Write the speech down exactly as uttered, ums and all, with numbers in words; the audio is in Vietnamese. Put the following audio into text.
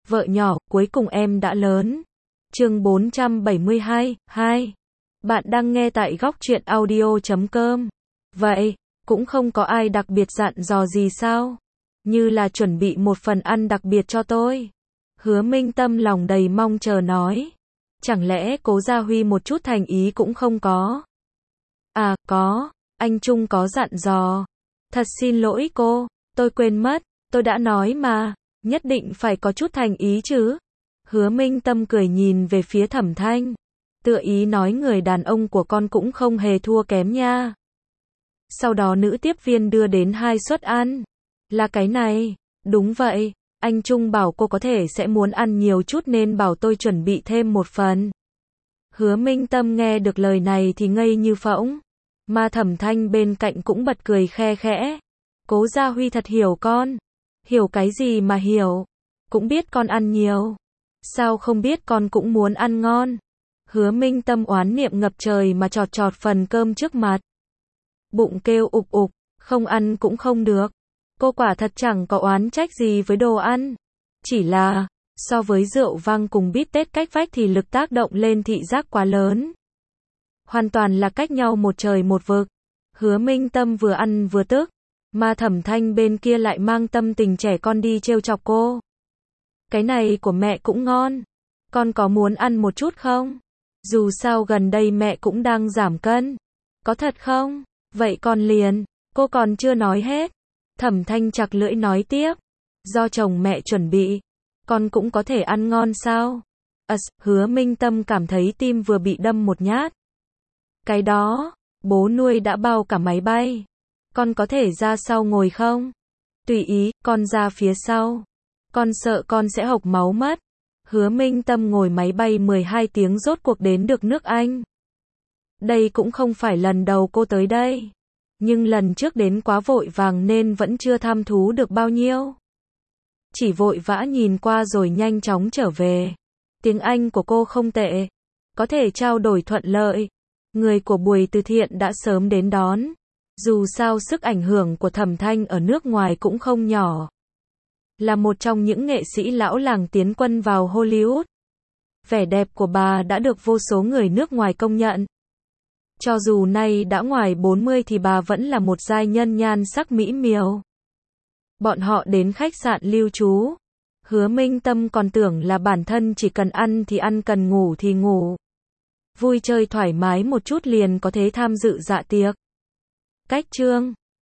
Vợ nhỏ, cuối cùng em đã lớn. Chương bốn trăm bảy mươi hai, hai. Bạn đang nghe tại góc truyện audio chấm com. Vậy, cũng không có ai đặc biệt dặn dò gì sao? Như là chuẩn bị một phần ăn đặc biệt cho tôi. Hứa Minh Tâm lòng đầy mong chờ nói. Chẳng lẽ Cố Gia Huy một chút thành ý cũng không có? À, có, anh Trung có dặn dò. Thật xin lỗi cô, tôi quên mất, tôi đã nói mà, nhất định phải có chút thành ý chứ. Hứa Minh Tâm cười nhìn về phía Thẩm Thanh. Tựa ý nói người đàn ông của con cũng không hề thua kém nha. Sau đó nữ tiếp viên đưa đến hai suất ăn. Là cái này, đúng vậy, anh Trung bảo cô có thể sẽ muốn ăn nhiều chút nên bảo tôi chuẩn bị thêm một phần. Hứa Minh Tâm nghe được lời này thì ngây như phỗng. Mà Thẩm Thanh bên cạnh cũng bật cười khe khẽ. Cố Gia Huy thật hiểu con. Hiểu cái gì mà hiểu. Cũng biết con ăn nhiều. Sao không biết con cũng muốn ăn ngon. Hứa Minh Tâm oán niệm ngập trời mà chọt chọt phần cơm trước mặt. Bụng kêu ục ục, không ăn cũng không được. Cô quả thật chẳng có oán trách gì với đồ ăn. Chỉ là, so với rượu vang cùng bít tết cách vách thì lực tác động lên thị giác quá lớn. Hoàn toàn là cách nhau một trời một vực. Hứa Minh Tâm vừa ăn vừa tức. Mà Thẩm Thanh bên kia lại mang tâm tình trẻ con đi trêu chọc cô. Cái này của mẹ cũng ngon. Con có muốn ăn một chút không? Dù sao gần đây mẹ cũng đang giảm cân. Có thật không? Vậy con liền. Cô còn chưa nói hết. Thẩm Thanh chặt lưỡi nói tiếp. Do chồng mẹ chuẩn bị. Con cũng có thể ăn ngon sao? À, Hứa Minh Tâm cảm thấy tim vừa bị đâm một nhát. Cái đó, bố nuôi đã bao cả máy bay. Con có thể ra sau ngồi không? Tùy ý, con ra phía sau. Con sợ con sẽ hộc máu mất. Hứa Minh Tâm ngồi máy bay mười hai tiếng rốt cuộc đến được nước Anh. Đây cũng không phải lần đầu cô tới đây. Nhưng lần trước đến quá vội vàng nên vẫn chưa tham thú được bao nhiêu. Chỉ vội vã nhìn qua rồi nhanh chóng trở về. Tiếng Anh của cô không tệ. Có thể trao đổi thuận lợi. Người của buổi từ thiện đã sớm đến đón. Dù sao sức ảnh hưởng của Thẩm Thanh ở nước ngoài cũng không nhỏ. Là một trong những nghệ sĩ lão làng tiến quân vào Hollywood. Vẻ đẹp của bà đã được vô số người nước ngoài công nhận. Cho dù nay đã ngoài bốn mươi thì bà vẫn là một giai nhân nhan sắc mỹ miều. Bọn họ đến khách sạn lưu trú. Hứa Minh Tâm còn tưởng là bản thân chỉ cần ăn thì ăn, cần ngủ thì ngủ. Vui chơi thoải mái một chút liền có thể tham dự dạ tiệc. Cách chương